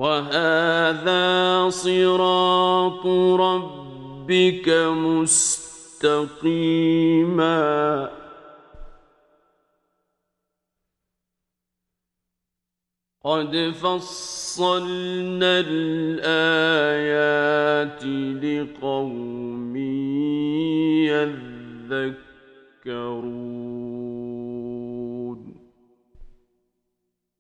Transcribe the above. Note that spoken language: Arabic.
وهذا صراط ربك مستقيما قد فصلنا الآيات لقوم يذكرون